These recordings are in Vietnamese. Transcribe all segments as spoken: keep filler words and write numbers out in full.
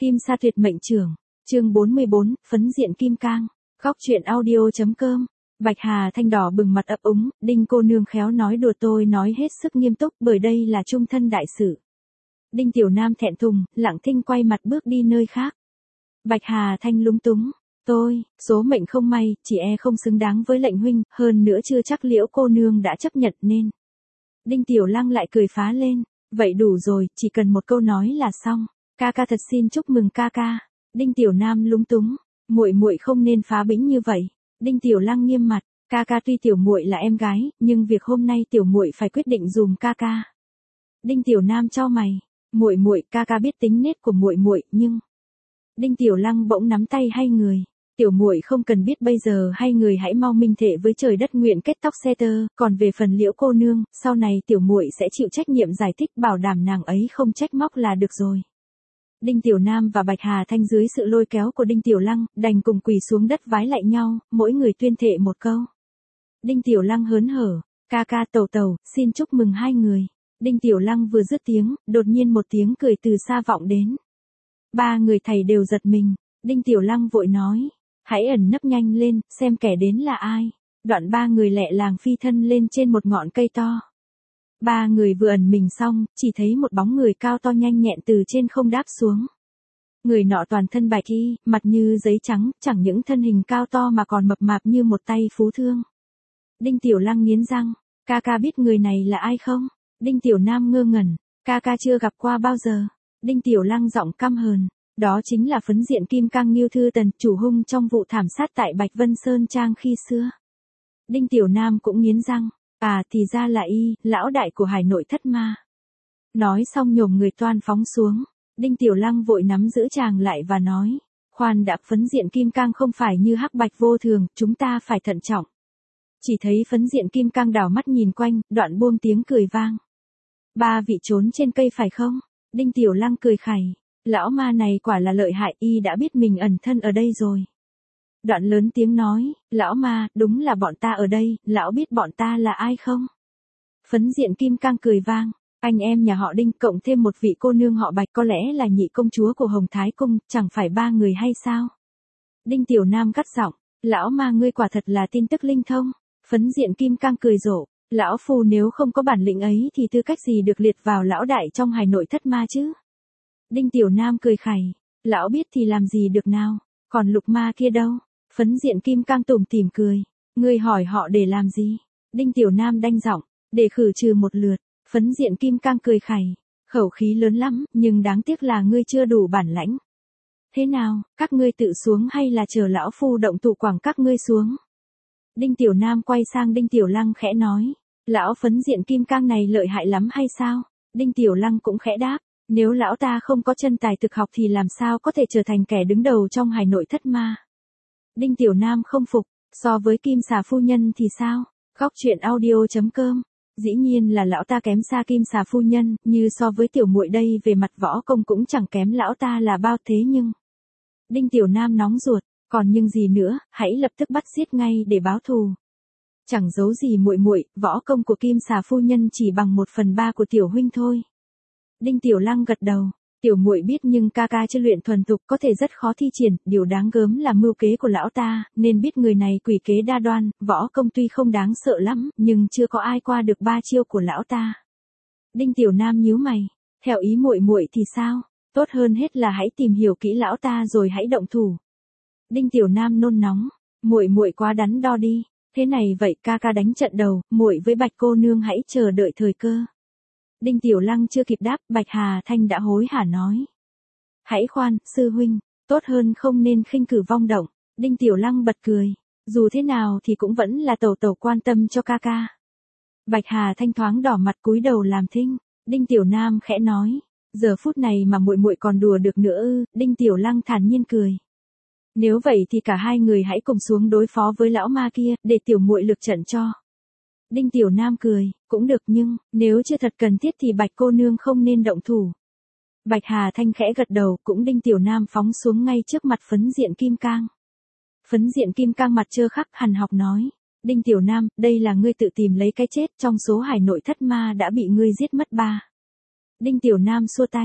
Kim Sa tuyệt mệnh trưởng, chương bốn mươi bốn, phấn diện kim cang, khóc chuyện audio.com. Bạch Hà Thanh đỏ bừng mặt ấp úng, Đinh cô nương khéo nói đùa tôi nói hết sức nghiêm túc bởi đây là trung thân đại sự. Đinh Tiểu Nam thẹn thùng, lặng thinh quay mặt bước đi nơi khác. Bạch Hà Thanh lúng túng, tôi, số mệnh không may, chỉ e không xứng đáng với lệnh huynh, hơn nữa chưa chắc Liễu cô nương đã chấp nhận nên. Đinh Tiểu Lăng lại cười phá lên, vậy đủ rồi, chỉ cần một câu nói là xong, ca ca thật xin chúc mừng ca ca. Đinh Tiểu Nam lúng túng, muội muội không nên phá bĩnh như vậy. Đinh Tiểu Lăng nghiêm mặt, ca ca tuy tiểu muội là em gái, nhưng việc hôm nay tiểu muội phải quyết định dùm ca ca. Đinh Tiểu Nam chau mày, muội muội, ca ca biết tính nết của muội muội, nhưng Đinh Tiểu Lăng bỗng nắm tay hai người, tiểu muội không cần biết bây giờ hai người hãy mau minh thệ với trời đất nguyện kết tóc xe tơ, còn về phần Liễu cô nương, sau này tiểu muội sẽ chịu trách nhiệm giải thích bảo đảm nàng ấy không trách móc là được rồi. Đinh Tiểu Nam và Bạch Hà Thanh dưới sự lôi kéo của Đinh Tiểu Lăng, đành cùng quỳ xuống đất vái lại nhau, mỗi người tuyên thệ một câu. Đinh Tiểu Lăng hớn hở, ca ca tẩu tẩu, xin chúc mừng hai người. Đinh Tiểu Lăng vừa dứt tiếng, đột nhiên một tiếng cười từ xa vọng đến. Ba người thầy đều giật mình, Đinh Tiểu Lăng vội nói, hãy ẩn nấp nhanh lên, xem kẻ đến là ai. Đoạn ba người lẹ làng phi thân lên trên một ngọn cây to. Ba người vừa ẩn mình xong, chỉ thấy một bóng người cao to nhanh nhẹn từ trên không đáp xuống. Người nọ toàn thân bạch y, mặt như giấy trắng, chẳng những thân hình cao to mà còn mập mạp như một tay phú thương. Đinh Tiểu Lăng nghiến răng, ca ca biết người này là ai không? Đinh Tiểu Nam ngơ ngẩn, ca ca chưa gặp qua bao giờ. Đinh Tiểu Lăng giọng căm hờn, đó chính là phấn diện kim cang Ngưu Thư Tần, chủ hung trong vụ thảm sát tại Bạch Vân Sơn Trang khi xưa. Đinh Tiểu Nam cũng nghiến răng, à thì ra là y, lão đại của Hải Nội Thất Ma. Nói xong nhổm người toan phóng xuống, Đinh Tiểu Lăng vội nắm giữ chàng lại và nói, khoan đã, phấn diện kim cang không phải như hắc bạch vô thường, chúng ta phải thận trọng. Chỉ thấy phấn diện kim cang đảo mắt nhìn quanh, đoạn buông tiếng cười vang. Ba vị trốn trên cây phải không? Đinh Tiểu Lăng cười khẩy, lão ma này quả là lợi hại, y đã biết mình ẩn thân ở đây rồi. Đoạn lớn tiếng nói, lão ma, đúng là bọn ta ở đây, lão biết bọn ta là ai không? Phấn diện kim cang cười vang, anh em nhà họ Đinh cộng thêm một vị cô nương họ Bạch có lẽ là nhị công chúa của Hồng Thái Cung, chẳng phải ba người hay sao? Đinh Tiểu Nam cắt giọng, lão ma ngươi quả thật là tin tức linh thông. Phấn diện kim cang cười rộ, lão phu nếu không có bản lĩnh ấy thì tư cách gì được liệt vào lão đại trong Hải Nội Thất Ma chứ? Đinh Tiểu Nam cười khẩy, lão biết thì làm gì được nào, còn lục ma kia đâu? Phấn diện kim cang tủm tỉm cười, ngươi hỏi họ để làm gì? Đinh Tiểu Nam đanh giọng, để khử trừ một lượt. Phấn diện kim cang cười khẩy, khẩu khí lớn lắm, nhưng đáng tiếc là ngươi chưa đủ bản lãnh. Thế nào, các ngươi tự xuống hay là chờ lão phu động thủ quẳng các ngươi xuống? Đinh Tiểu Nam quay sang Đinh Tiểu Lăng khẽ nói, lão phấn diện kim cang này lợi hại lắm hay sao? Đinh Tiểu Lăng cũng khẽ đáp, nếu lão ta không có chân tài thực học thì làm sao có thể trở thành kẻ đứng đầu trong Hải Nội Thất Ma? Đinh Tiểu Nam không phục, so với Kim Xà phu nhân thì sao? Khóc chuyện audio.com. Dĩ nhiên là lão ta kém xa Kim Xà phu nhân, như so với tiểu muội đây về mặt võ công cũng chẳng kém lão ta là bao thế nhưng. Đinh Tiểu Nam nóng ruột, còn nhưng gì nữa, hãy lập tức bắt giết ngay để báo thù. Chẳng giấu gì muội muội, võ công của Kim Xà phu nhân chỉ bằng một phần ba của tiểu huynh thôi. Đinh Tiểu Lăng gật đầu, tiểu muội biết nhưng ca ca chưa luyện thuần thục có thể rất khó thi triển, điều đáng gớm là mưu kế của lão ta, nên biết người này quỷ kế đa đoan, võ công tuy không đáng sợ lắm, nhưng chưa có ai qua được ba chiêu của lão ta. Đinh Tiểu Nam nhíu mày, theo ý muội muội thì sao? Tốt hơn hết là hãy tìm hiểu kỹ lão ta rồi hãy động thủ. Đinh Tiểu Nam nôn nóng, muội muội quá đắn đo đi, thế này vậy ca ca đánh trận đầu, muội với Bạch cô nương hãy chờ đợi thời cơ. Đinh Tiểu Lăng chưa kịp đáp, Bạch Hà Thanh đã hối hả nói. Hãy khoan, sư huynh, tốt hơn không nên khinh cử vong động. Đinh Tiểu Lăng bật cười, dù thế nào thì cũng vẫn là tẩu tẩu quan tâm cho ca ca. Bạch Hà Thanh thoáng đỏ mặt cúi đầu làm thinh, Đinh Tiểu Nam khẽ nói, giờ phút này mà muội muội còn đùa được nữa ư? Đinh Tiểu Lăng thản nhiên cười. Nếu vậy thì cả hai người hãy cùng xuống đối phó với lão ma kia, để tiểu muội lược trận cho. Đinh Tiểu Nam cười, cũng được nhưng, nếu chưa thật cần thiết thì Bạch cô nương không nên động thủ. Bạch Hà Thanh khẽ gật đầu, cũng Đinh Tiểu Nam phóng xuống ngay trước mặt phấn diện kim cang. Phấn diện kim cang mặt trơ khắc hằn học nói, Đinh Tiểu Nam, đây là ngươi tự tìm lấy cái chết, trong số Hải Nội Thất Ma đã bị ngươi giết mất ba. Đinh Tiểu Nam xua tay,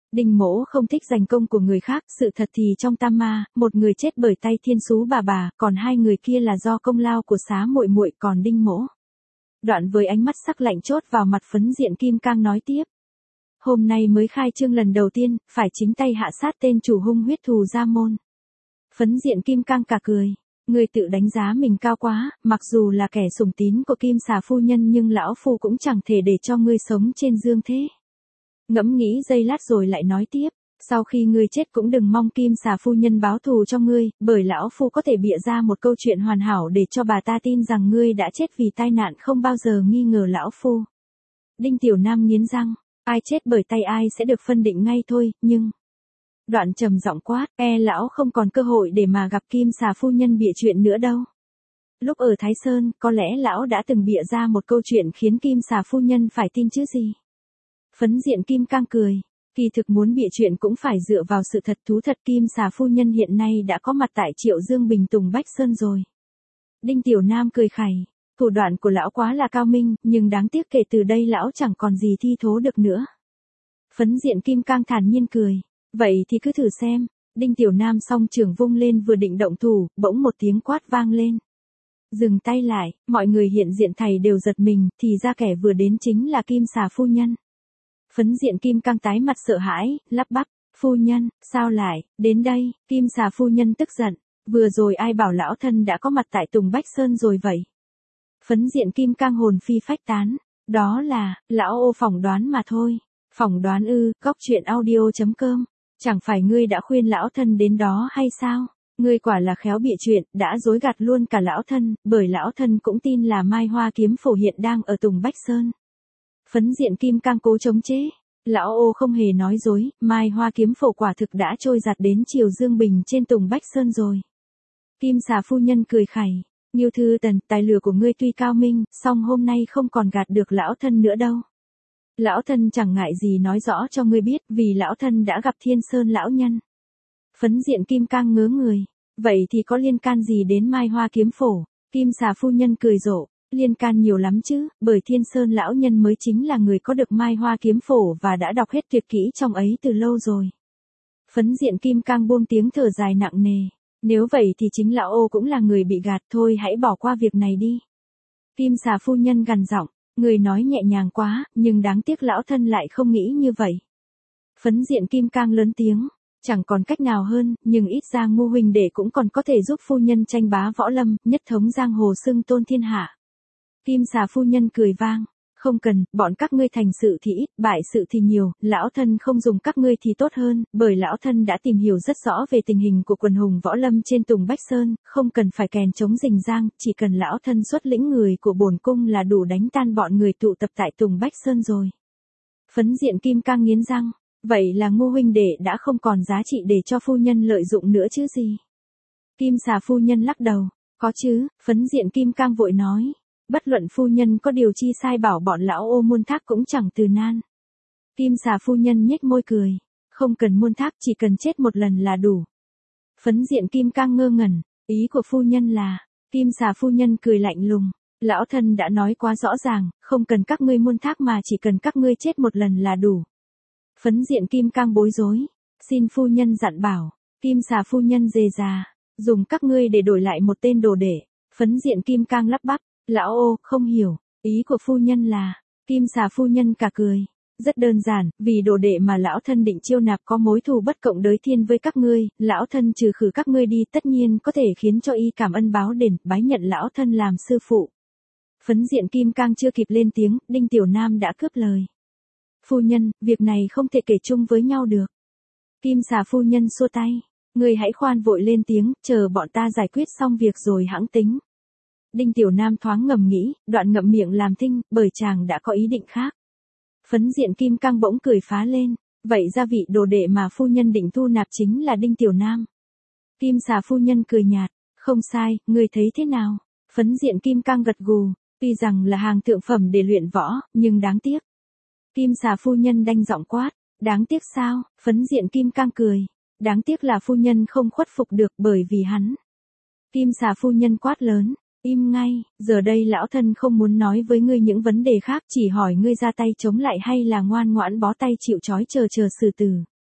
Đinh Mỗ không thích giành công của người khác, sự thật thì trong Tam Ma, một người chết bởi tay Thiên Sú bà bà, còn hai người kia là do công lao của Xá muội muội, còn Đinh Mỗ. Đoạn với ánh mắt sắc lạnh chốt vào mặt Phấn Diện Kim Cang nói tiếp. Hôm nay mới khai trương lần đầu tiên, phải chính tay hạ sát tên chủ hung huyết thù gia môn. Phấn Diện Kim Cang cả cười. Ngươi tự đánh giá mình cao quá, mặc dù là kẻ sủng tín của Kim Xà phu nhân nhưng lão phu cũng chẳng thể để cho ngươi sống trên dương thế. Ngẫm nghĩ giây lát rồi lại nói tiếp, sau khi ngươi chết cũng đừng mong Kim Xà phu nhân báo thù cho ngươi, bởi lão phu có thể bịa ra một câu chuyện hoàn hảo để cho bà ta tin rằng ngươi đã chết vì tai nạn, không bao giờ nghi ngờ lão phu. Đinh Tiểu Nam nghiến răng, ai chết bởi tay ai sẽ được phân định ngay thôi, nhưng... Đoạn trầm giọng quát, e lão không còn cơ hội để mà gặp Kim Xà phu nhân bịa chuyện nữa đâu. Lúc ở Thái Sơn, có lẽ lão đã từng bịa ra một câu chuyện khiến Kim Xà phu nhân phải tin chứ gì. Phấn Diện Kim Cang cười, kỳ thực muốn bịa chuyện cũng phải dựa vào sự thật, thú thật Kim Xà phu nhân hiện nay đã có mặt tại Triệu Dương Bình Tùng Bách Sơn rồi. Đinh Tiểu Nam cười khẩy, thủ đoạn của lão quá là cao minh, nhưng đáng tiếc kể từ đây lão chẳng còn gì thi thố được nữa. Phấn Diện Kim Cang thản nhiên cười. Vậy thì cứ thử xem. Đinh Tiểu Nam song trường vung lên vừa định động thủ, bỗng một tiếng quát vang lên. Dừng tay lại, mọi người hiện diện thầy đều giật mình, thì ra kẻ vừa đến chính là Kim Xà phu nhân. Phấn Diện Kim Cang tái mặt sợ hãi, lắp bắp, phu nhân, sao lại, đến đây, Kim Xà phu nhân tức giận, vừa rồi ai bảo lão thân đã có mặt tại Tùng Bách Sơn rồi vậy. Phấn Diện Kim Cang hồn phi phách tán, đó là, lão ô phỏng đoán mà thôi. Phỏng đoán ư, góc chuyện audio chấm com. Chẳng phải ngươi đã khuyên lão thân đến đó hay sao? Ngươi quả là khéo bịa chuyện, đã dối gạt luôn cả lão thân, bởi lão thân cũng tin là Mai Hoa Kiếm Phổ hiện đang ở Tùng Bách Sơn. Phấn Diện Kim Cang cố chống chế. Lão ô không hề nói dối, Mai Hoa Kiếm Phổ quả thực đã trôi giạt đến Triều Dương Bình trên Tùng Bách Sơn rồi. Kim Xà phu nhân cười khẩy. Ngưu Thư Tần, tài lừa của ngươi tuy cao minh, song hôm nay không còn gạt được lão thân nữa đâu. Lão thân chẳng ngại gì nói rõ cho ngươi biết, vì lão thân đã gặp Thiên Sơn lão nhân. Phấn Diện Kim Cang ngớ người, vậy thì có liên can gì đến Mai Hoa Kiếm Phổ? Kim Xà phu nhân cười rộ, liên can nhiều lắm chứ, bởi Thiên Sơn lão nhân mới chính là người có được Mai Hoa Kiếm Phổ và đã đọc hết tuyệt kỹ trong ấy từ lâu rồi. Phấn Diện Kim Cang buông tiếng thở dài nặng nề, nếu vậy thì chính lão ô cũng là người bị gạt, thôi hãy bỏ qua việc này đi. Kim Xà phu nhân gằn giọng. Người nói nhẹ nhàng quá, nhưng đáng tiếc lão thân lại không nghĩ như vậy. Phấn Diện Kim Cang lớn tiếng, chẳng còn cách nào hơn, nhưng ít ra Ngô huynh đệ cũng còn có thể giúp phu nhân tranh bá võ lâm, nhất thống giang hồ xưng tôn thiên hạ. Kim Xà phu nhân cười vang, không cần, bọn các ngươi thành sự thì ít, bại sự thì nhiều, lão thân không dùng các ngươi thì tốt hơn, bởi lão thân đã tìm hiểu rất rõ về tình hình của quần hùng võ lâm trên Tùng Bách Sơn, không cần phải kèn chống rình rang, chỉ cần lão thân xuất lĩnh người của bổn cung là đủ đánh tan bọn người tụ tập tại Tùng Bách Sơn rồi. Phấn Diện Kim Cang nghiến răng, vậy là Ngô huynh đệ đã không còn giá trị để cho phu nhân lợi dụng nữa chứ gì. Kim Xà phu nhân lắc đầu, có chứ. Phấn Diện Kim Cang vội nói. Bất luận phu nhân có điều chi sai bảo bọn lão ô muôn thác cũng chẳng từ nan. Kim Xà phu nhân nhếch môi cười, không cần muôn thác, chỉ cần chết một lần là đủ. Phấn Diện Kim Cang ngơ ngẩn, ý của phu nhân là, Kim Xà phu nhân cười lạnh lùng, lão thân đã nói quá rõ ràng, không cần các ngươi muôn thác mà chỉ cần các ngươi chết một lần là đủ. Phấn Diện Kim Cang bối rối, xin phu nhân dặn bảo. Kim Xà phu nhân dề già, dùng các ngươi để đổi lại một tên đồ đệ. Phấn Diện Kim Cang lắp bắp. Lão ô, không hiểu, ý của phu nhân là, Kim Xà phu nhân cả cười, rất đơn giản, vì đồ đệ mà lão thân định chiêu nạp có mối thù bất cộng đới thiên với các ngươi, lão thân trừ khử các ngươi đi tất nhiên có thể khiến cho y cảm ơn báo đền, bái nhận lão thân làm sư phụ. Phấn Diện Kim Cang chưa kịp lên tiếng, Đinh Tiểu Nam đã cướp lời. Phu nhân, việc này không thể kể chung với nhau được. Kim Xà phu nhân xua tay, người hãy khoan vội lên tiếng, chờ bọn ta giải quyết xong việc rồi hẵng tính. Đinh Tiểu Nam thoáng ngầm nghĩ, đoạn ngậm miệng làm thinh, bởi chàng đã có ý định khác. Phấn Diện Kim Cang bỗng cười phá lên, vậy ra vị đồ đệ mà phu nhân định thu nạp chính là Đinh Tiểu Nam. Kim Xà phu nhân cười nhạt, không sai, người thấy thế nào? Phấn Diện Kim Cang gật gù, tuy rằng là hàng thượng phẩm để luyện võ, nhưng đáng tiếc. Kim Xà phu nhân đanh giọng quát, đáng tiếc sao? Phấn Diện Kim Cang cười, đáng tiếc là phu nhân không khuất phục được bởi vì hắn. Kim Xà phu nhân quát lớn, im ngay, giờ đây lão thân không muốn nói với ngươi những vấn đề khác, chỉ hỏi ngươi ra tay chống lại hay là ngoan ngoãn bó tay chịu trói chờ chờ xử tử.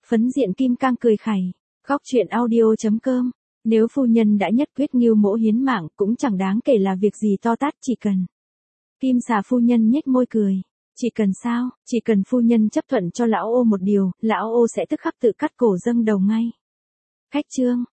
Phấn diện kim cang cười khẩy. Khóc chuyện audio.com. Nếu phu nhân đã nhất quyết nghêu mỗ hiến mạng cũng chẳng đáng kể là việc gì to tát, chỉ cần. Kim xà phu nhân nhếch môi cười. Chỉ cần sao, chỉ cần phu nhân chấp thuận cho lão ô một điều, lão ô sẽ tức khắc tự cắt cổ dâng đầu ngay. Khách trương.